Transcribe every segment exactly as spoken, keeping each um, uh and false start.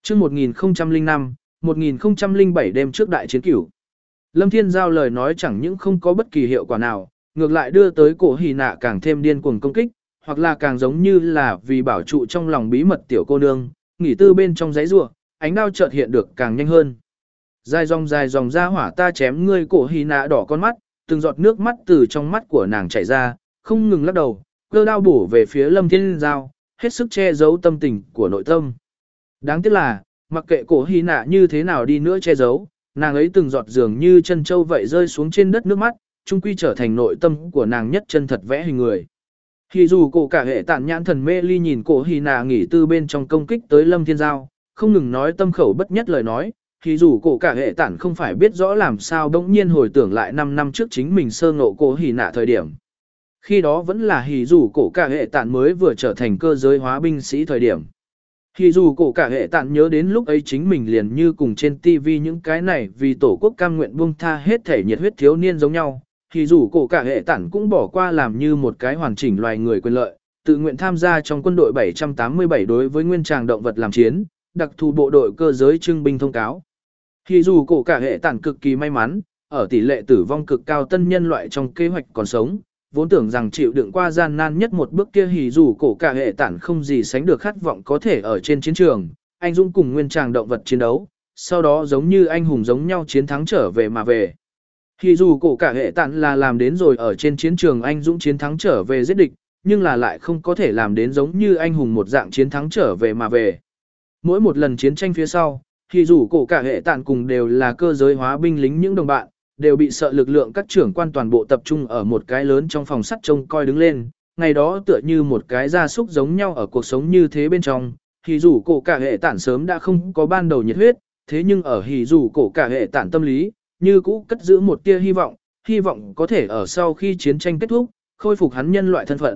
Chương một nghìn không trăm lẻ năm, một nghìn không trăm lẻ bảy đêm trước đại chiến cửu. Lâm Thiên Giao lời nói chẳng những không có bất kỳ hiệu quả nào, ngược lại đưa tới cổ hỉ nạ càng thêm điên cuồng công kích, hoặc là càng giống như là vì bảo trụ trong lòng bí mật tiểu cô nương, nghỉ tư bên trong giấy rùa, ánh đao chợt hiện được càng nhanh hơn. Dài dòng dài dòng ra hỏa ta chém ngươi, cổ hỉ nạ đỏ con mắt, từng giọt nước mắt từ trong mắt của nàng chảy ra, không ngừng lắc đầu, cơ đao bổ về phía Lâm Thiên Giao, hết sức che giấu tâm tình của nội tâm. Đáng tiếc là, mặc kệ cổ hỉ nạ như thế nào đi nữa che giấu, nàng ấy từng giọt dường như chân châu vậy rơi xuống trên đất nước mắt, chung quy trở thành nội tâm của nàng nhất chân thật vẽ hình người. Thì dù cổ cả hệ tản nhãn thần mê ly nhìn cổ hỉ nạ nghỉ tư bên trong công kích tới Lâm Thiên Giao, không ngừng nói tâm khẩu bất nhất lời nói, thì dù cổ cả hệ tản không phải biết rõ làm sao bỗng nhiên hồi tưởng lại năm năm trước chính mình sơ ngộ cổ hỉ nạ thời điểm. Khi đó vẫn là hỉ dù cổ cả hệ tản mới vừa trở thành cơ giới hóa binh sĩ thời điểm. Hỉ dù cổ cả hệ tản nhớ đến lúc ấy chính mình liền như cùng trên tivi những cái này vì tổ quốc cam nguyện buông tha hết thể nhiệt huyết thiếu niên giống nhau. Hỉ dù cổ cả hệ tản cũng bỏ qua làm như một cái hoàn chỉnh loài người quyền lợi, tự nguyện tham gia trong quân đội bảy trăm tám mươi bảy đối với nguyên tràng động vật làm chiến, đặc thù bộ đội cơ giới trưng binh thông cáo. Hỉ dù cổ cả hệ tản cực kỳ may mắn, ở tỷ lệ tử vong cực cao tân nhân loại trong kế hoạch còn sống, vốn tưởng rằng chịu đựng qua gian nan nhất một bước kia hỉ dù cổ cả hệ tản không gì sánh được khát vọng có thể ở trên chiến trường, anh dũng cùng nguyên tràng động vật chiến đấu, sau đó giống như anh hùng giống nhau chiến thắng trở về mà về. Hỉ dù cổ cả hệ tản là làm đến rồi ở trên chiến trường anh dũng chiến thắng trở về giết địch, nhưng là lại không có thể làm đến giống như anh hùng một dạng chiến thắng trở về mà về. Mỗi một lần chiến tranh phía sau, hỉ dù cổ cả hệ tản cùng đều là cơ giới hóa binh lính những đồng bạn, đều bị sợ lực lượng các trưởng quan toàn bộ tập trung ở một cái lớn trong phòng sắt trông coi đứng lên, ngày đó tựa như một cái gia súc giống nhau ở cuộc sống như thế bên trong, hỉ dù cổ cả hệ tản sớm đã không có ban đầu nhiệt huyết, thế nhưng ở hỉ dù cổ cả hệ tản tâm lý, như cũ cất giữ một tia hy vọng, hy vọng có thể ở sau khi chiến tranh kết thúc, khôi phục hắn nhân loại thân phận.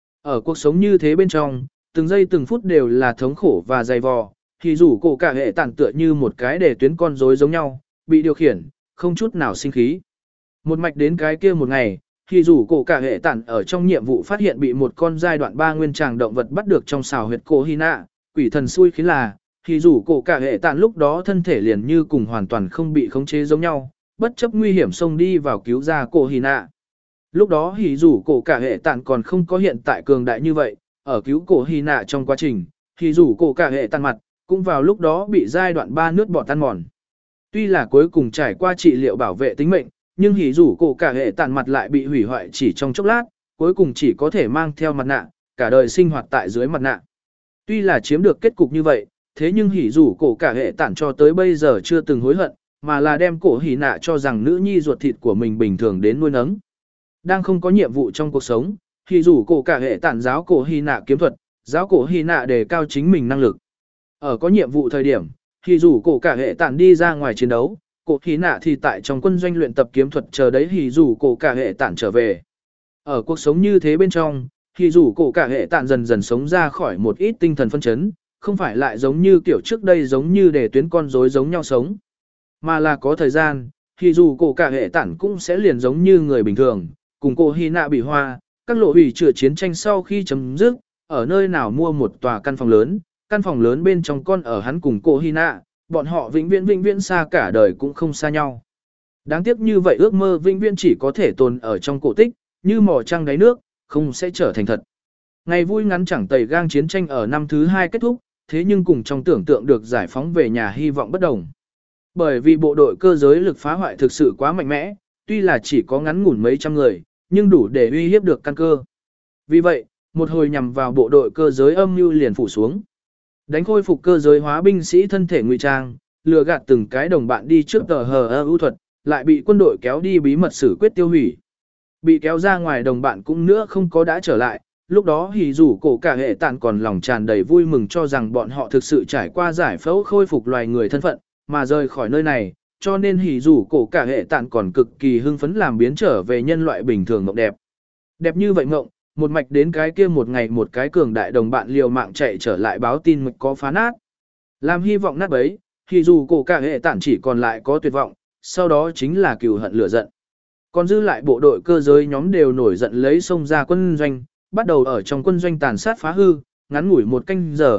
Ở cuộc sống như thế bên trong, từng giây từng phút đều là thống khổ và dày vò, hỉ dù cổ cả hệ tản tựa như một cái để tuyến con rối giống nhau, bị điều khiển, không chút nào sinh khí. Một mạch đến cái kia một ngày, thì dù cổ cả hệ tản ở trong nhiệm vụ phát hiện bị một con giai đoạn ba nguyên tràng động vật bắt được trong xào huyệt cổ hy nạ, quỷ thần xui khiến là, thì dù cổ cả hệ tản lúc đó thân thể liền như cùng hoàn toàn không bị khống chế giống nhau, bất chấp nguy hiểm xông đi vào cứu ra cổ hy nạ. Lúc đó thì dù cổ cả hệ tản còn không có hiện tại cường đại như vậy, ở cứu cổ hy nạ trong quá trình, thì dù cổ cả hệ tản mặt, cũng vào lúc đó bị giai đoạn ba nước bọt tan mòn. Tuy là cuối cùng trải qua trị liệu bảo vệ tính mệnh, nhưng hỉ rủ cổ cả hệ tàn mặt lại bị hủy hoại chỉ trong chốc lát, cuối cùng chỉ có thể mang theo mặt nạ, cả đời sinh hoạt tại dưới mặt nạ. Tuy là chiếm được kết cục như vậy, thế nhưng hỉ rủ cổ cả hệ tản cho tới bây giờ chưa từng hối hận, mà là đem cổ hỉ nạ cho rằng nữ nhi ruột thịt của mình bình thường đến nuôi nấng. Đang không có nhiệm vụ trong cuộc sống, hỉ rủ cổ cả hệ tản giáo cổ hỉ nạ kiếm thuật, giáo cổ hỉ nạ đề cao chính mình năng lực. Ở có nhiệm vụ thời điểm, thì dù cổ cả hệ tản đi ra ngoài chiến đấu, cổ hỉ nạ thì tại trong quân doanh luyện tập kiếm thuật chờ đấy thì dù cổ cả hệ tản trở về. Ở cuộc sống như thế bên trong, thì dù cổ cả hệ tản dần dần sống ra khỏi một ít tinh thần phân chấn, không phải lại giống như kiểu trước đây giống như để tuyến con rối giống nhau sống. Mà là có thời gian, thì dù cổ cả hệ tản cũng sẽ liền giống như người bình thường, cùng cổ hỉ nạ bị hoa, các lộ hủy chữa chiến tranh sau khi chấm dứt, ở nơi nào mua một tòa căn phòng lớn. Căn phòng lớn bên trong con ở hắn cùng cô Hy nạ, bọn họ vĩnh viễn vĩnh viễn xa cả đời cũng không xa nhau. Đáng tiếc như vậy ước mơ vĩnh viễn chỉ có thể tồn ở trong cổ tích, như mỏ trăng đáy nước, không sẽ trở thành thật. Ngày vui ngắn chẳng tẩy gang chiến tranh ở năm thứ hai kết thúc, thế nhưng cùng trong tưởng tượng được giải phóng về nhà hy vọng bất đồng. Bởi vì bộ đội cơ giới lực phá hoại thực sự quá mạnh mẽ, tuy là chỉ có ngắn ngủn mấy trăm người, nhưng đủ để uy hiếp được căn cơ. Vì vậy, một hồi nhằm vào bộ đội cơ giới âm mưu liền phủ xuống. Đánh khôi phục cơ giới hóa binh sĩ thân thể ngụy trang, lừa gạt từng cái đồng bạn đi trước tờ hờ ơ ưu thuật, lại bị quân đội kéo đi bí mật xử quyết tiêu hủy. Bị kéo ra ngoài đồng bạn cũng nữa không có đã trở lại, lúc đó hỉ rủ cổ cả hệ tản còn lòng tràn đầy vui mừng cho rằng bọn họ thực sự trải qua giải phẫu khôi phục loài người thân phận, mà rời khỏi nơi này, cho nên hỉ rủ cổ cả hệ tản còn cực kỳ hưng phấn làm biến trở về nhân loại bình thường mộng đẹp. Đẹp như vậy mộng, một mạch đến cái kia một ngày một cái cường đại đồng bạn liều mạng chạy trở lại báo tin mạch có phá nát. Làm hy vọng nát bấy, thì dù cổ cả hệ tản chỉ còn lại có tuyệt vọng, sau đó chính là cừu hận lửa giận. Còn dư lại bộ đội cơ giới nhóm đều nổi giận lấy xông ra quân doanh, bắt đầu ở trong quân doanh tàn sát phá hư, ngắn ngủi một canh giờ,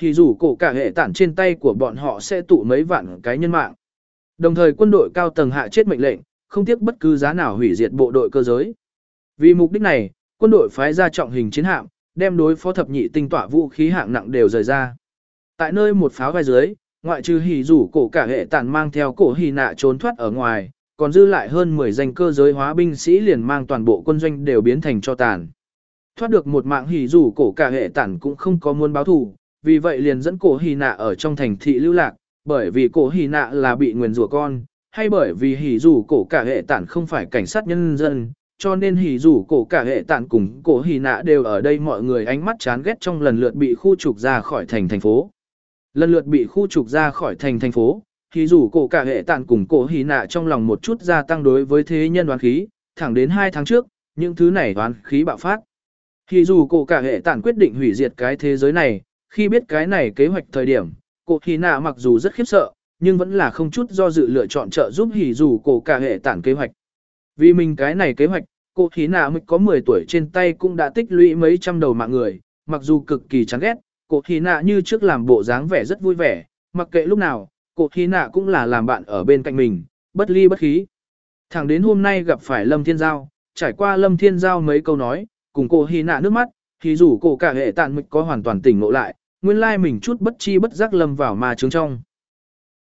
thì dù cổ cả hệ tản trên tay của bọn họ sẽ tụ mấy vạn cái nhân mạng. Đồng thời quân đội cao tầng hạ chết mệnh lệnh, không tiếc bất cứ giá nào hủy diệt bộ đội cơ giới. Vì mục đích này, quân đội phái ra trọng hình chiến hạm, đem đối phó thập nhị tinh tỏa vũ khí hạng nặng đều rời ra. Tại nơi một pháo vai dưới, ngoại trừ hỉ rủ cổ cả hệ tản mang theo cổ hỉ nạ trốn thoát ở ngoài, còn dư lại hơn mười danh cơ giới hóa binh sĩ liền mang toàn bộ quân doanh đều biến thành cho tàn. Thoát được một mạng hỉ rủ cổ cả hệ tản cũng không có muốn báo thù, vì vậy liền dẫn cổ hỉ nạ ở trong thành thị lưu lạc, bởi vì cổ hỉ nạ là bị nguyền rủa con, hay bởi vì hỉ rủ cổ cả hệ tản không phải cảnh sát nhân dân, cho nên hỉ rủ cổ cả hệ tản cùng cổ hỉ nạ đều ở đây mọi người ánh mắt chán ghét trong lần lượt bị khu trục ra khỏi thành thành phố. Lần lượt bị khu trục ra khỏi thành thành phố, hỉ rủ cổ cả hệ tản cùng cổ hỉ nạ trong lòng một chút gia tăng đối với thế nhân đoán khí, thẳng đến hai tháng trước, những thứ này đoán khí bạo phát. Hỉ rủ cổ cả hệ tản quyết định hủy diệt cái thế giới này, khi biết cái này kế hoạch thời điểm, cổ hỉ nạ mặc dù rất khiếp sợ, nhưng vẫn là không chút do dự lựa chọn trợ giúp hỉ rủ cổ cả hệ tản kế hoạch. Vì mình cái này kế hoạch, cổ hỉ nạ mới có mười tuổi trên tay cũng đã tích lũy mấy trăm đầu mạng người, mặc dù cực kỳ chán ghét, cổ hỉ nạ như trước làm bộ dáng vẻ rất vui vẻ, mặc kệ lúc nào, cổ hỉ nạ cũng là làm bạn ở bên cạnh mình, bất ly bất khí. Thẳng đến hôm nay gặp phải Lâm Thiên Giao, trải qua Lâm Thiên Giao mấy câu nói, cùng cổ hỉ nạ nước mắt, thì rủ cổ cả hệ tản mới có hoàn toàn tỉnh ngộ lại, nguyên lai mình chút bất chi bất giác lâm vào ma chướng trong.